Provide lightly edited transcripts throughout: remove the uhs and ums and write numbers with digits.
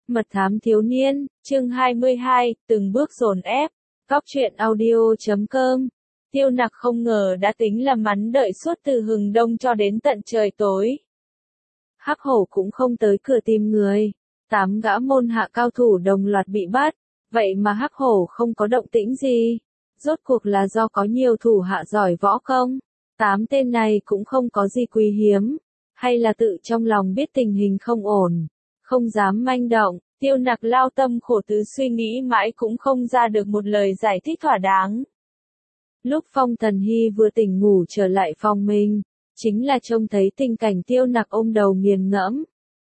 Mật thám thiếu niên, chương 22, từng bước dồn ép. Góc truyện audio.com. Tiêu Nặc không ngờ đã tính là mắn đợi suốt từ hừng đông cho đến tận trời tối. Hắc Hổ cũng không tới cửa tìm người. 8 gã môn hạ cao thủ đồng loạt bị bắt, vậy mà Hắc Hổ không có động tĩnh gì. Rốt cuộc là do có nhiều thủ hạ giỏi võ công. 8 tên này cũng không có gì quý hiếm, hay là tự trong lòng biết tình hình không ổn, không dám manh động. Tiêu Nặc lao tâm khổ tứ suy nghĩ mãi cũng không ra được một lời giải thích thỏa đáng. Lúc Phong Thần Hy vừa tỉnh ngủ trở lại phòng mình, chính là trông thấy tình cảnh Tiêu Nặc ôm đầu nghiền ngẫm.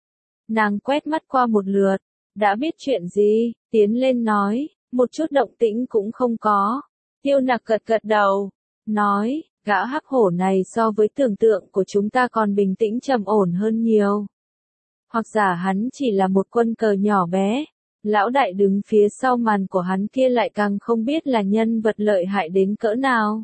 Nàng quét mắt qua một lượt, đã biết chuyện gì, tiến lên nói, một chút động tĩnh cũng không có. Tiêu Nặc gật gật đầu, nói, gã Hắc Hổ này so với tưởng tượng của chúng ta còn bình tĩnh trầm ổn hơn nhiều. Hoặc giả hắn chỉ là một quân cờ nhỏ bé, lão đại đứng phía sau màn của hắn kia lại càng không biết là nhân vật lợi hại đến cỡ nào.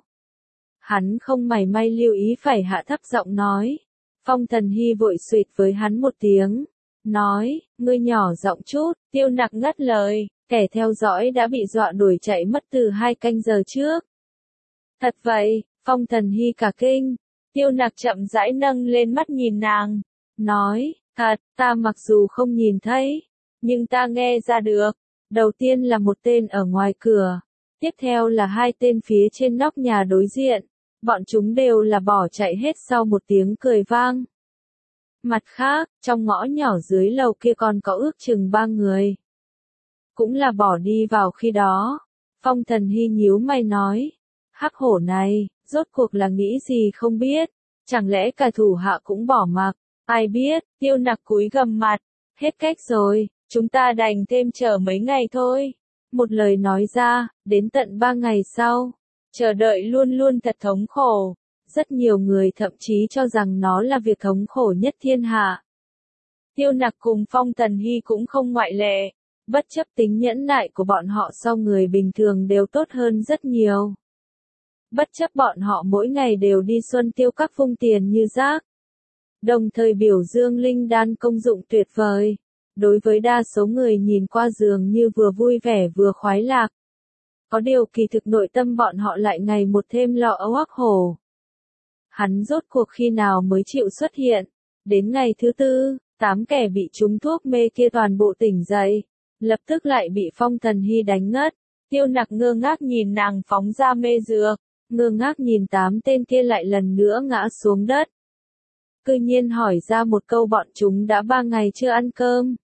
Hắn không mảy may lưu ý phải hạ thấp giọng nói. Phong Thần Hy vội xuỵt với hắn một tiếng, nói, ngươi nhỏ giọng chút. Tiêu Nặc ngắt lời, kẻ theo dõi đã bị dọa đuổi chạy mất từ 2 canh giờ trước. Thật vậy? Phong Thần Hy cả kinh. Tiêu Nặc chậm rãi nâng lên mắt nhìn nàng, nói, thật, ta mặc dù không nhìn thấy, nhưng ta nghe ra được. Đầu tiên là một tên ở ngoài cửa, tiếp theo là 2 tên phía trên nóc nhà đối diện, bọn chúng đều là bỏ chạy hết sau một tiếng cười vang. Mặt khác, trong ngõ nhỏ dưới lầu kia còn có ước chừng 3 người, cũng là bỏ đi vào khi đó. Phong Thần Hy nhíu mày nói, Hắc Hổ này, rốt cuộc là nghĩ gì không biết, chẳng lẽ cả thủ hạ cũng bỏ mặc. Ai biết. Tiêu Nặc cúi gằm mặt, hết cách rồi, chúng ta đành thêm chờ mấy ngày thôi. Một lời nói ra, đến tận 3 ngày sau, chờ đợi luôn luôn thật thống khổ. Rất nhiều người thậm chí cho rằng nó là việc thống khổ nhất thiên hạ. Tiêu Nặc cùng Phong Thần Hy cũng không ngoại lệ, bất chấp tính nhẫn nại của bọn họ so người bình thường đều tốt hơn rất nhiều. Bất chấp bọn họ mỗi ngày đều đi xuân tiêu các phung tiền như rác, đồng thời biểu dương linh đan công dụng tuyệt vời. Đối với đa số người nhìn qua dường như vừa vui vẻ vừa khoái lạc. Có điều kỳ thực nội tâm bọn họ lại ngày một thêm lo âu Hắc Hổ. Hắn rốt cuộc khi nào mới chịu xuất hiện. Đến ngày thứ 4, 8 kẻ bị trúng thuốc mê kia toàn bộ tỉnh dậy, lập tức lại bị Phong Thần Hy đánh ngất. Tiêu Nặc ngơ ngác nhìn nàng phóng ra mê dược, ngơ ngác nhìn 8 tên kia lại lần nữa ngã xuống đất. Cư nhiên hỏi ra một câu, bọn chúng đã 3 ngày chưa ăn cơm,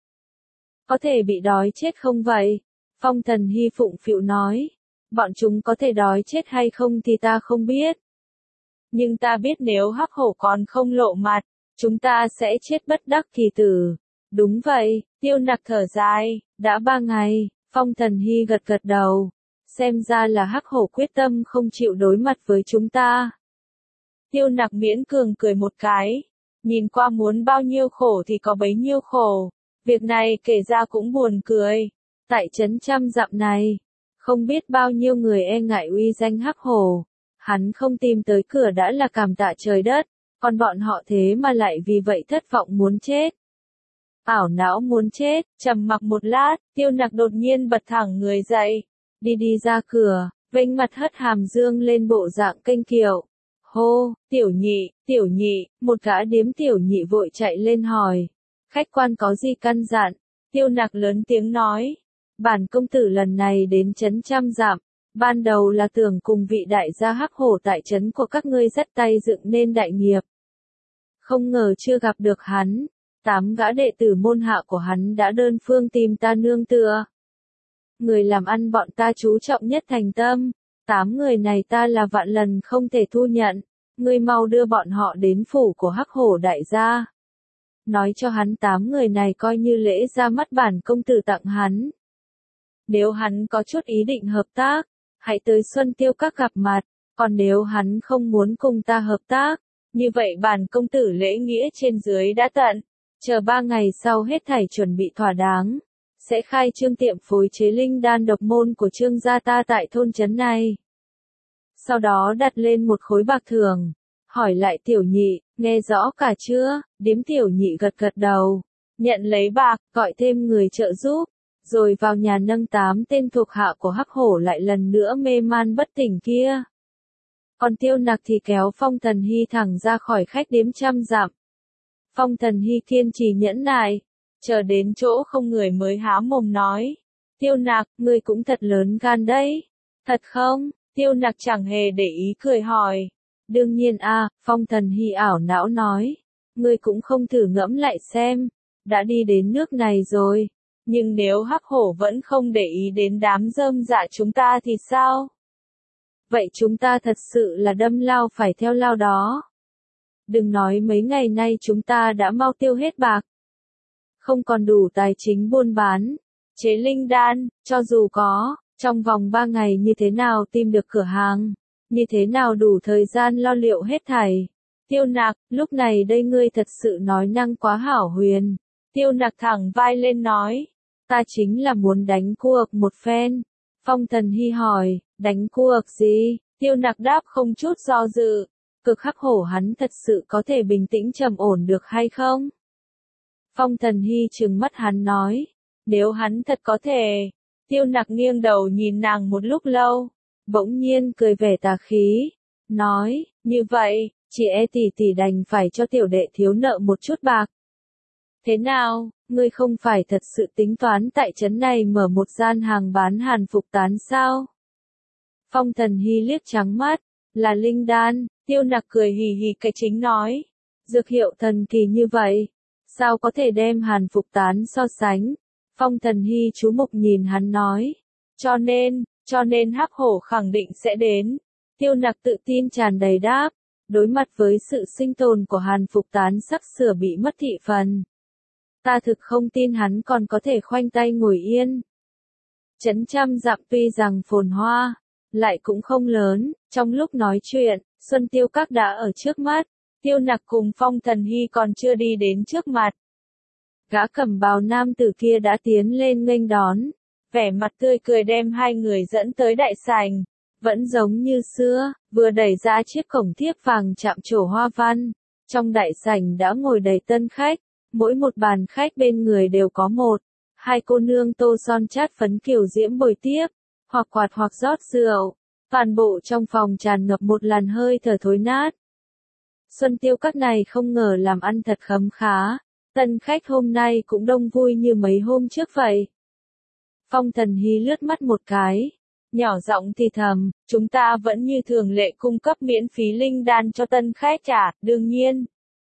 có thể bị đói chết không vậy? Phong Thần Hy phụng phịu nói, bọn chúng có thể đói chết hay không thì ta không biết. Nhưng ta biết nếu Hắc Hổ còn không lộ mặt, chúng ta sẽ chết bất đắc kỳ tử. Đúng vậy. Tiêu Nặc thở dài, đã 3 ngày. Phong Thần Hy gật gật đầu, xem ra là Hắc Hổ quyết tâm không chịu đối mặt với chúng ta. Tiêu Nặc miễn cường cười một cái, nhìn qua muốn bao nhiêu khổ thì có bấy nhiêu khổ. Việc này kể ra cũng buồn cười. Tại trấn trăm dặm này, không biết bao nhiêu người e ngại uy danh Hắc Hổ. Hắn không tìm tới cửa đã là cảm tạ trời đất, còn bọn họ thế mà lại vì vậy thất vọng muốn chết. Ảo não muốn chết. Trầm mặc một lát, Tiêu Nặc đột nhiên bật thẳng người dậy, đi ra cửa, vênh mặt hất hàm dương lên bộ dạng kênh kiệu. Hô, tiểu nhị, một gã điếm tiểu nhị vội chạy lên hỏi, khách quan có gì căn dặn? Tiêu Nặc lớn tiếng nói, bản công tử lần này đến trấn trăm dặm, ban đầu là tưởng cùng vị đại gia Hắc Hổ tại trấn của các ngươi dắt tay dựng nên đại nghiệp. Không ngờ chưa gặp được hắn, 8 gã đệ tử môn hạ của hắn đã đơn phương tìm ta nương tựa. Người làm ăn bọn ta chú trọng nhất thành tâm, 8 người này ta là vạn lần không thể thu nhận, ngươi mau đưa bọn họ đến phủ của Hắc Hổ đại gia. Nói cho hắn 8 người này coi như lễ ra mắt bản công tử tặng hắn. Nếu hắn có chút ý định hợp tác, hãy tới Xuân Tiêu Các gặp mặt, còn nếu hắn không muốn cùng ta hợp tác, như vậy bản công tử lễ nghĩa trên dưới đã tận, chờ 3 ngày sau hết thảy chuẩn bị thỏa đáng, sẽ khai trương tiệm phối chế linh đan độc môn của Trương gia ta tại thôn trấn này. Sau đó đặt lên một khối bạc thưởng, hỏi lại tiểu nhị, nghe rõ cả chưa? Điếm tiểu nhị gật gật đầu, nhận lấy bạc, gọi thêm người trợ giúp, rồi vào nhà nâng 8 tên thuộc hạ của Hắc Hổ lại lần nữa mê man bất tỉnh kia. Còn Tiêu Nặc thì kéo Phong Thần Hy thẳng ra khỏi khách điếm trăm dặm. Phong Thần Hy kiên trì nhẫn nại, chờ đến chỗ không người mới há mồm nói. Tiêu Nặc, ngươi cũng thật lớn gan đấy. Thật không? Tiêu Nặc chẳng hề để ý cười hỏi. Đương nhiên a, Phong Thần Hy ảo não nói. Ngươi cũng không thử ngẫm lại xem. Đã đi đến nước này rồi. Nhưng nếu Hắc Hổ vẫn không để ý đến đám rơm dạ chúng ta thì sao? Vậy chúng ta thật sự là đâm lao phải theo lao đó. Đừng nói mấy ngày nay chúng ta đã mau tiêu hết bạc. Không còn đủ tài chính buôn bán. Chế linh đan, cho dù có, trong vòng 3 ngày như thế nào tìm được cửa hàng, như thế nào đủ thời gian lo liệu hết thảy. Tiêu Nặc, lúc này đây ngươi thật sự nói năng quá hảo huyền. Tiêu Nặc thẳng vai lên nói, ta chính là muốn đánh cuộc một phen. Phong Thần Hy hỏi, đánh cuộc gì? Tiêu Nặc đáp không chút do dự, cực Hắc Hổ hắn thật sự có thể bình tĩnh trầm ổn được hay không? Phong Thần Hy trừng mắt hắn nói, nếu hắn thật có thể. Tiêu Nặc nghiêng đầu nhìn nàng một lúc lâu, bỗng nhiên cười vẻ tà khí, nói, như vậy, chị tỷ đành phải cho tiểu đệ thiếu nợ một chút bạc. Thế nào, ngươi không phải thật sự tính toán tại trấn này mở một gian hàng bán hàn phục tán sao? Phong Thần Hy liếc trắng mắt, là linh đan. Tiêu Nặc cười hì hì cái chính nói, dược hiệu thần kỳ như vậy, sao có thể đem hàn phục tán so sánh? Phong Thần Hy chú mục nhìn hắn nói, cho nên Hắc Hổ khẳng định sẽ đến. Tiêu Nặc tự tin tràn đầy đáp, đối mặt với sự sinh tồn của hàn phục tán sắp sửa bị mất thị phần. Ta thực không tin hắn còn có thể khoanh tay ngồi yên. Trấn trăm dặm tuy rằng phồn hoa, lại cũng không lớn. Trong lúc nói chuyện, Xuân Tiêu Các đã ở trước mắt. Tiêu Nặc cùng Phong Thần Hy còn chưa đi đến trước mặt. Gã cẩm bào nam tử kia đã tiến lên nghênh đón, vẻ mặt tươi cười đem hai người dẫn tới đại sảnh, vẫn giống như xưa, vừa đẩy ra chiếc cổng thiếc vàng chạm trổ hoa văn. Trong đại sảnh đã ngồi đầy tân khách, mỗi một bàn khách bên người đều có một, hai cô nương tô son chát phấn kiều diễm bồi tiếp, hoặc quạt hoặc rót rượu. Toàn bộ trong phòng tràn ngập một làn hơi thở thối nát. Xuân Tiêu Các này không ngờ làm ăn thật khấm khá. Tân khách hôm nay cũng đông vui như mấy hôm trước vậy. Phong Thần Hy lướt mắt một cái, nhỏ giọng thì thầm, chúng ta vẫn như thường lệ cung cấp miễn phí linh đan cho tân khách trả, đương nhiên.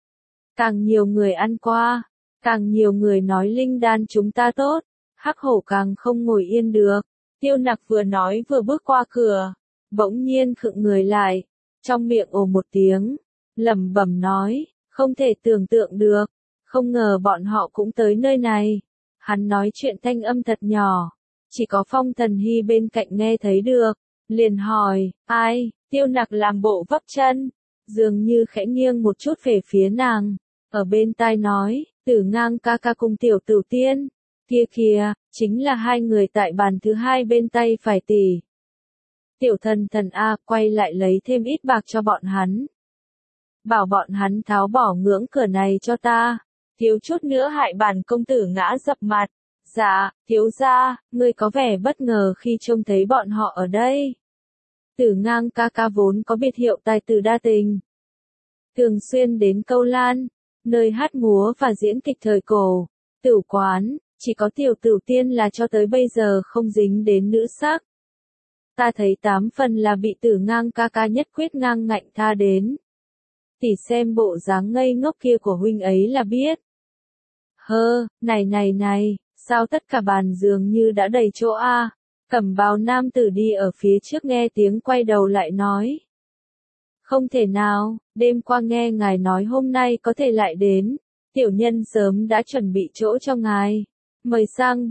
Càng nhiều người ăn qua, càng nhiều người nói linh đan chúng ta tốt, Hắc Hổ càng không ngồi yên được. Tiêu Nặc vừa nói vừa bước qua cửa, bỗng nhiên khựng người lại, trong miệng ồ một tiếng, lẩm bẩm nói, không thể tưởng tượng được. Không ngờ bọn họ cũng tới nơi này. Hắn nói chuyện thanh âm thật nhỏ, chỉ có Phong Thần Hy bên cạnh nghe thấy được, liền hỏi, ai? Tiêu Nặc làm bộ vấp chân, dường như khẽ nghiêng một chút về phía nàng, ở bên tai nói, Tử Ngang ca ca cùng Tiểu Tử Tiên, kia kìa, chính là hai người tại bàn thứ hai bên tay phải tỷ. Tiểu Thần Thần a, quay lại lấy thêm ít bạc cho bọn hắn. Bảo bọn hắn tháo bỏ ngưỡng cửa này cho ta. Thiếu chút nữa hại bản công tử ngã dập mặt. Dạ, thiếu gia, ngươi có vẻ bất ngờ khi trông thấy bọn họ ở đây. Tử Ngang ca ca vốn có biệt hiệu tài tử đa tình. Thường xuyên đến Câu Lan, nơi hát múa và diễn kịch thời cổ, tửu quán, chỉ có Tiểu Tử Tiên là cho tới bây giờ không dính đến nữ sắc. Ta thấy 8 phần là bị Tử Ngang ca ca nhất quyết ngang ngạnh tha đến. Tỷ xem bộ dáng ngây ngốc kia của huynh ấy là biết. Hơ, này, sao tất cả bàn dường như đã đầy chỗ a? Cẩm bào nam tử đi ở phía trước nghe tiếng quay đầu lại nói. Không thể nào, đêm qua nghe ngài nói hôm nay có thể lại đến, tiểu nhân sớm đã chuẩn bị chỗ cho ngài. Mời sang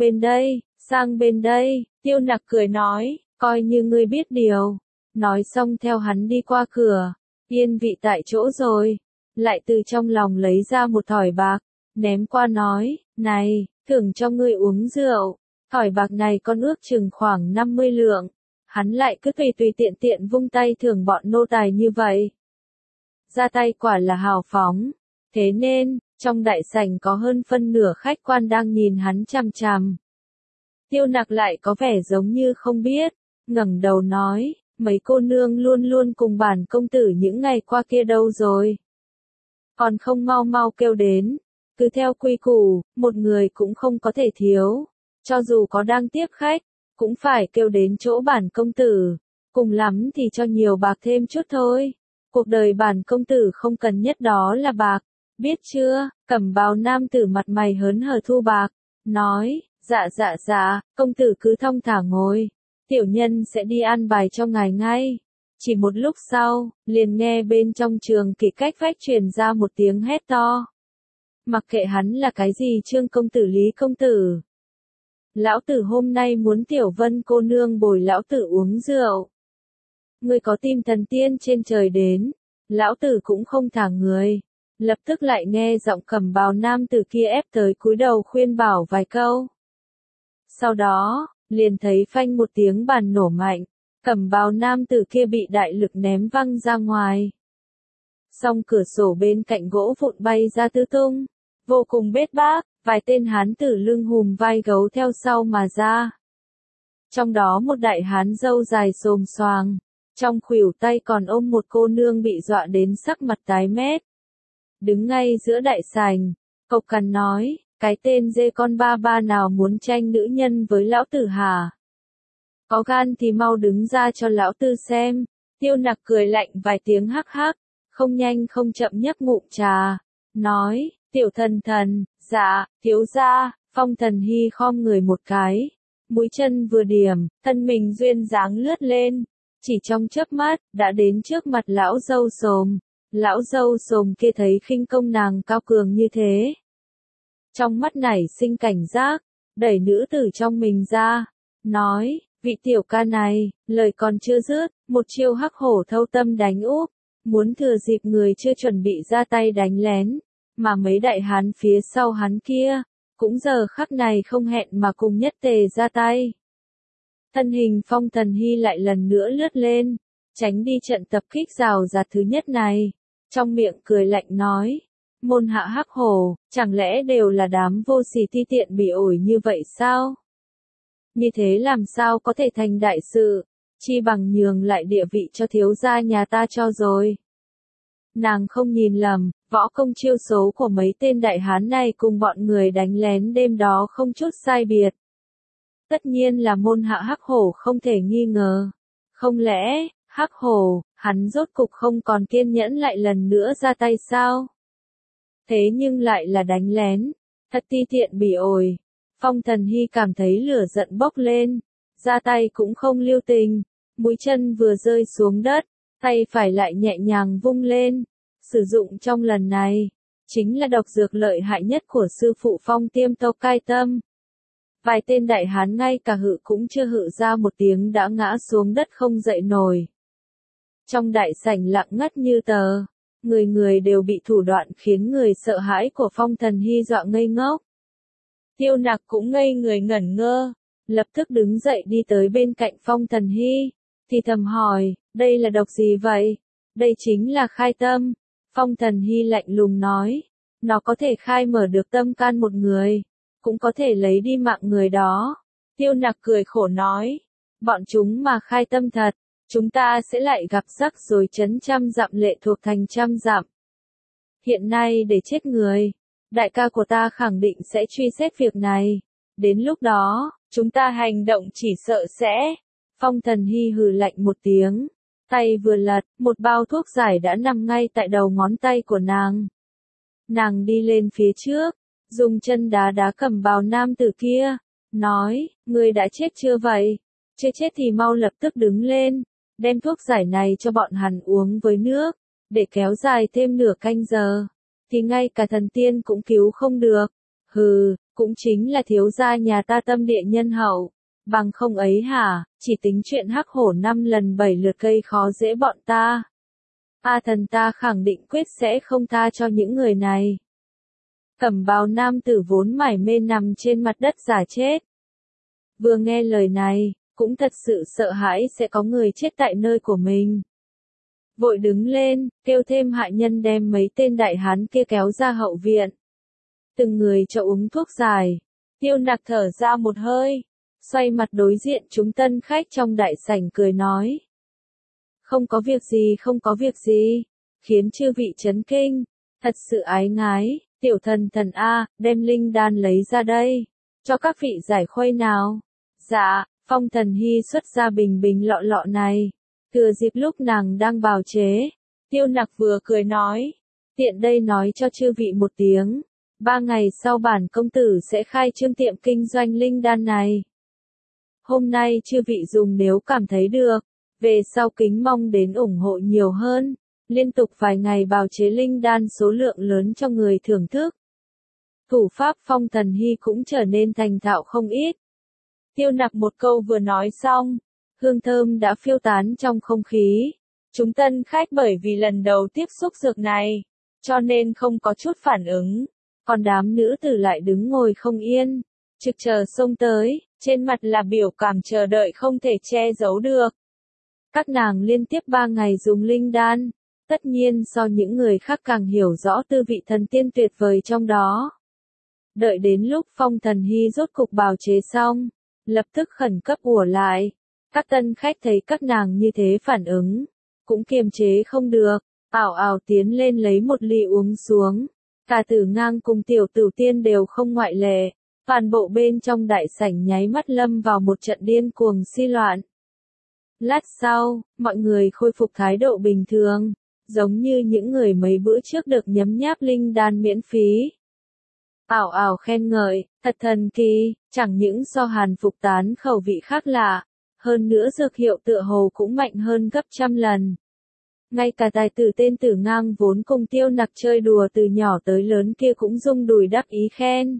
bên đây, Tiêu Nặc cười nói, coi như ngươi biết điều. Nói xong theo hắn đi qua cửa, yên vị tại chỗ rồi, lại từ trong lòng lấy ra một thỏi bạc, ném qua nói, này, thưởng cho ngươi uống rượu. Thỏi bạc này con ước chừng khoảng 50 lượng. Hắn lại cứ tùy tiện vung tay thưởng bọn nô tài như vậy. Ra tay quả là hào phóng. Thế nên, Trong đại sảnh có hơn phân nửa khách quan đang nhìn hắn chằm chằm. Tiêu Nặc lại có vẻ giống như không biết, ngẩng đầu nói, mấy cô nương luôn luôn cùng bản công tử những ngày qua kia đâu rồi? Còn không mau mau kêu đến, cứ theo quy củ, một người cũng không có thể thiếu, cho dù có đang tiếp khách, cũng phải kêu đến chỗ bản công tử, cùng lắm thì cho nhiều bạc thêm chút thôi. Cuộc đời bản công tử không cần nhất đó là bạc, biết chưa? Cẩm bào nam tử mặt mày hớn hở thu bạc, nói, dạ, công tử cứ thong thả ngồi, tiểu nhân sẽ đi an bài cho ngài ngay. Chỉ một lúc sau, liền nghe bên trong trường kỷ cách vách truyền ra một tiếng hét to. Mặc kệ hắn là cái gì Trương công tử Lý công tử. Lão tử hôm nay muốn Tiểu Vân cô nương bồi lão tử uống rượu. Người có tim thần tiên trên trời đến, lão tử cũng không thả người. Lập tức lại nghe giọng cẩm bào nam tử kia ép tới cúi đầu khuyên bảo vài câu. Sau đó, liền thấy phanh một tiếng bàn nổ mạnh, cẩm bào nam tử kia bị đại lực ném văng ra ngoài. Song cửa sổ bên cạnh gỗ vụn bay ra tứ tung, vô cùng bết bát, vài tên hán tử lưng hùm vai gấu theo sau mà ra. Trong đó một đại hán râu dài xồm xoàng, trong khuỷu tay còn ôm một cô nương bị dọa đến sắc mặt tái mét. Đứng ngay giữa đại sảnh, cộc cằn nói, cái tên dê con ba ba nào muốn tranh nữ nhân với lão tử hả? Có gan thì mau đứng ra cho lão tử xem. Tiêu Nặc cười lạnh vài tiếng hắc hắc, không nhanh không chậm nhấp ngụm trà, nói, tiểu thần, dạ, thiếu gia. Phong Thần Hy khom người một cái, mũi chân vừa điểm, thân mình duyên dáng lướt lên, chỉ trong chớp mắt, đã đến trước mặt lão dâu xồm. Lão dâu xồm kia thấy khinh công nàng cao cường như thế. Trong mắt nảy sinh cảnh giác, đẩy nữ tử trong mình ra, nói, vị tiểu ca này, lời còn chưa dứt, một chiêu hắc hổ thâu tâm đánh úp, muốn thừa dịp người chưa chuẩn bị ra tay đánh lén, mà mấy đại hán phía sau hắn kia, cũng giờ khắc này không hẹn mà cùng nhất tề ra tay. Thân hình Phong Thần Hy lại lần nữa lướt lên, tránh đi trận tập kích rào rạt thứ nhất này, trong miệng cười lạnh nói, môn hạ hắc hổ, chẳng lẽ đều là đám vô sỉ ti tiện bỉ ổi như vậy sao? Như thế làm sao có thể thành đại sự, chi bằng nhường lại địa vị cho thiếu gia nhà ta cho rồi. Nàng không nhìn lầm, võ công chiêu số của mấy tên đại hán này cùng bọn người đánh lén đêm đó không chút sai biệt. Tất nhiên là môn hạ hắc hổ không thể nghi ngờ. Không lẽ, hắc hổ, hắn rốt cục không còn kiên nhẫn lại lần nữa ra tay sao? Thế nhưng lại là đánh lén, thật ti tiện bỉ ổi. Phong Thần Hy cảm thấy lửa giận bốc lên, ra tay cũng không lưu tình, mũi chân vừa rơi xuống đất, tay phải lại nhẹ nhàng vung lên, sử dụng trong lần này, chính là độc dược lợi hại nhất của sư phụ Phong Tiêm Tâu Cai Tâm. Vài tên đại hán ngay cả hự cũng chưa hự ra một tiếng đã ngã xuống đất không dậy nổi. Trong đại sảnh lặng ngắt như tờ, người người đều bị thủ đoạn khiến người sợ hãi của Phong Thần Hy dọa ngây ngốc. Tiêu Nặc cũng ngây người ngẩn ngơ, lập tức đứng dậy đi tới bên cạnh Phong Thần Hy, thì thầm hỏi, đây là độc gì vậy? Đây chính là khai tâm. Phong Thần Hy lạnh lùng nói, nó có thể khai mở được tâm can một người, cũng có thể lấy đi mạng người đó. Tiêu Nặc cười khổ nói, bọn chúng mà khai tâm thật, chúng ta sẽ lại gặp rắc rồi trấn trăm dặm lệ thuộc thành trăm dặm. Hiện nay để chết người, đại ca của ta khẳng định sẽ truy xét việc này. Đến lúc đó, chúng ta hành động chỉ sợ sẽ. Phong Thần Hy hừ lạnh một tiếng, tay vừa lật, một bao thuốc giải đã nằm ngay tại đầu ngón tay của nàng. Nàng đi lên phía trước, dùng chân đá đá cầm bào nam tử kia, nói, ngươi đã chết chưa vậy? Chưa chết thì mau lập tức đứng lên, đem thuốc giải này cho bọn hắn uống với nước, để kéo dài thêm nửa canh giờ, thì ngay cả thần tiên cũng cứu không được. Hừ, cũng chính là thiếu gia nhà ta tâm địa nhân hậu, bằng không ấy hả, chỉ tính chuyện hắc hổ 5 lần 7 lượt gây khó dễ bọn ta. A thần ta khẳng định quyết sẽ không tha cho những người này. Cẩm bào nam tử vốn mải mê nằm trên mặt đất giả chết. Vừa nghe lời này, cũng thật sự sợ hãi sẽ có người chết tại nơi của mình. Vội đứng lên, kêu thêm hạ nhân đem mấy tên đại hán kia kéo ra hậu viện. từng người cho uống thuốc giải. Tiêu Nặc thở ra một hơi, xoay mặt đối diện chúng tân khách trong đại sảnh cười nói. Không có việc gì, không có việc gì, khiến chư vị chấn kinh, thật sự ái ngái, tiểu thần thần A, đem linh đan lấy ra đây, cho các vị giải khuây nào. Dạ, Phong Thần Hy xuất ra bình bình lọ lọ này, thừa dịp lúc nàng đang bào chế, Tiêu Nặc vừa cười nói, tiện đây nói cho chư vị một tiếng, 3 ngày sau bản công tử sẽ khai trương tiệm kinh doanh linh đan này. Hôm nay chư vị dùng nếu cảm thấy được, về sau kính mong đến ủng hộ nhiều hơn, liên tục vài ngày bào chế linh đan số lượng lớn cho người thưởng thức. Thủ pháp Phong Thần Hy cũng trở nên thành thạo không ít. Tiêu Nặc một câu vừa nói xong, hương thơm đã phiêu tán trong không khí. Chúng tân khách bởi vì lần đầu tiếp xúc dược này, cho nên không có chút phản ứng, còn đám nữ tử lại đứng ngồi không yên, trực chờ xông tới, trên mặt là biểu cảm chờ đợi không thể che giấu được. Các nàng liên tiếp 3 ngày dùng linh đan, tất nhiên so những người khác càng hiểu rõ tư vị thần tiên tuyệt vời trong đó. Đợi đến lúc Phong Thần Hy rốt cục bào chế xong, lập tức khẩn cấp ùa lại. Các tân khách thấy các nàng như thế phản ứng, cũng kiềm chế không được, ảo ảo tiến lên lấy một ly uống xuống. Cả Tử Ngang cùng Tiểu Tử Tiên đều không ngoại lệ, toàn bộ bên trong đại sảnh nháy mắt lâm vào một trận điên cuồng suy loạn. Lát sau, mọi người khôi phục thái độ bình thường, giống như những người mấy bữa trước được nhấm nháp linh đan miễn phí. Ảo ảo khen ngợi, thật thần kỳ, chẳng những so Hàn Phục Tán khẩu vị khác lạ, hơn nữa dược hiệu tựa hồ cũng mạnh hơn gấp trăm lần. Ngay cả tài tử tên Tử Ngang vốn cùng Tiêu Nặc chơi đùa từ nhỏ tới lớn kia cũng rung đùi đáp ý khen.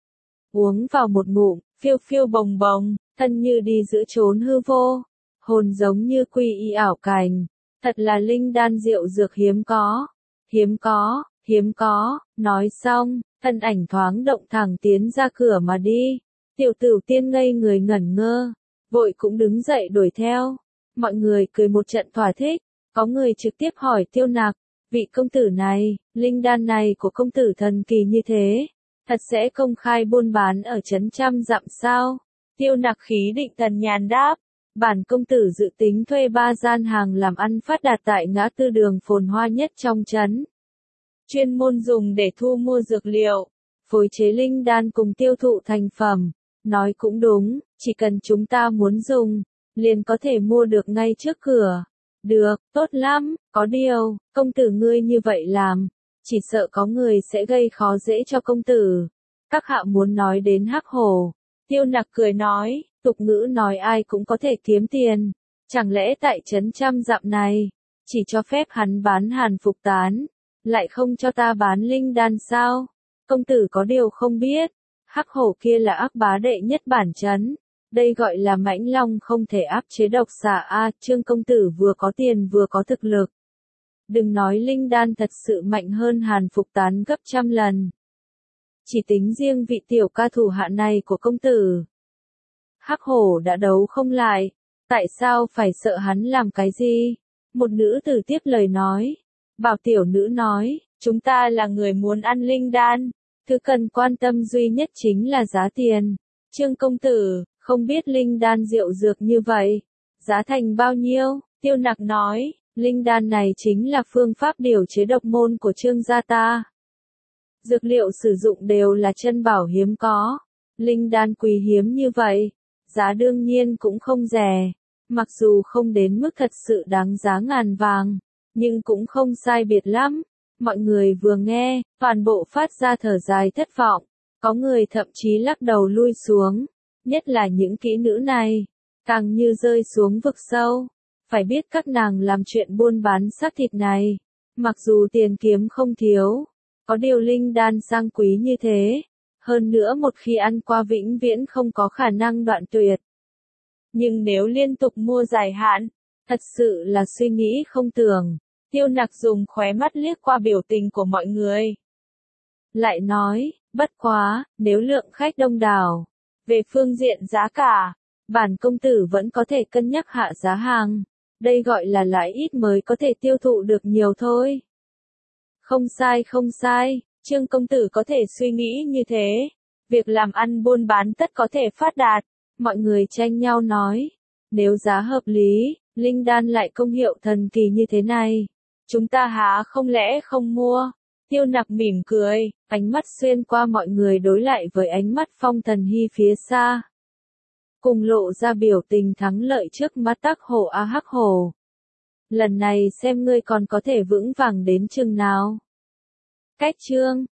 Uống vào một ngụm, phiêu phiêu bồng bồng, thân như đi giữa chốn hư vô, hồn giống như quy y ảo cảnh, thật là linh đan diệu dược hiếm có, hiếm có, hiếm có. Nói xong, thân ảnh thoáng động thẳng tiến ra cửa mà đi. Tiểu Tử Tiên ngây người ngẩn ngơ, vội cũng đứng dậy đuổi theo. Mọi người cười một trận thỏa thích, có người trực tiếp hỏi Tiêu Nặc, vị công tử này, linh đan này của công tử thần kỳ như thế, thật sẽ công khai buôn bán ở trấn Trăm Dặm sao? Tiêu Nặc khí định thần nhàn đáp, bản công tử dự tính thuê 3 gian hàng làm ăn phát đạt tại ngã tư đường phồn hoa nhất trong trấn, chuyên môn dùng để thu mua dược liệu, phối chế linh đan cùng tiêu thụ thành phẩm. Nói cũng đúng, chỉ cần chúng ta muốn dùng, liền có thể mua được ngay trước cửa. Được, tốt lắm, có điều, công tử ngươi như vậy làm, chỉ sợ có người sẽ gây khó dễ cho công tử. Các hạ muốn nói đến Hắc Hổ. Tiêu Nặc cười nói, tục ngữ nói ai cũng có thể kiếm tiền, chẳng lẽ tại trấn Trăm Dặm này, chỉ cho phép hắn bán Hàn Phục Tán, lại không cho ta bán linh đan sao? Công tử có điều không biết, Hắc Hổ kia là ác bá đệ nhất bản trấn. Đây gọi là mãnh long không thể áp chế độc xà a, Trương công tử vừa có tiền vừa có thực lực. Đừng nói linh đan thật sự mạnh hơn Hàn Phục Tán gấp trăm lần. Chỉ tính riêng vị tiểu ca thủ hạ này của công tử, Hắc Hổ đã đấu không lại, tại sao phải sợ hắn làm cái gì? Một nữ tử tiếp lời nói, bảo tiểu nữ nói, chúng ta là người muốn ăn linh đan, thứ cần quan tâm duy nhất chính là giá tiền. Trương công tử, không biết linh đan diệu dược như vậy, giá thành bao nhiêu? Tiêu Nặc nói, linh đan này chính là phương pháp điều chế độc môn của Trương gia ta. Dược liệu sử dụng đều là chân bảo hiếm có, linh đan quý hiếm như vậy, giá đương nhiên cũng không rẻ, mặc dù không đến mức thật sự đáng giá ngàn vàng, nhưng cũng không sai biệt lắm. Mọi người vừa nghe, toàn bộ phát ra thở dài thất vọng, có người thậm chí lắc đầu lui xuống, nhất là những kỹ nữ này, càng như rơi xuống vực sâu. Phải biết các nàng làm chuyện buôn bán xác thịt này, mặc dù tiền kiếm không thiếu, có điều linh đan sang quý như thế, hơn nữa một khi ăn qua vĩnh viễn không có khả năng đoạn tuyệt. Nhưng nếu liên tục mua dài hạn, thật sự là suy nghĩ không tưởng. Tiêu Nặc dùng khóe mắt liếc qua biểu tình của mọi người. Lại nói, bất quá, nếu lượng khách đông đảo, về phương diện giá cả, bản công tử vẫn có thể cân nhắc hạ giá hàng. Đây gọi là lãi ít mới có thể tiêu thụ được nhiều thôi. Không sai không sai, Trương công tử có thể suy nghĩ như thế. Việc làm ăn buôn bán tất có thể phát đạt. Mọi người tranh nhau nói. Nếu giá hợp lý, linh đan lại công hiệu thần kỳ như thế này. Chúng ta há không lẽ không mua? Tiêu Nặc mỉm cười, ánh mắt xuyên qua mọi người đối lại với ánh mắt Phong Thần Hy phía xa. Cùng lộ ra biểu tình thắng lợi trước mắt Tắc Hổ A Hắc Hổ. Lần này xem ngươi còn có thể vững vàng đến chừng nào. Cách chương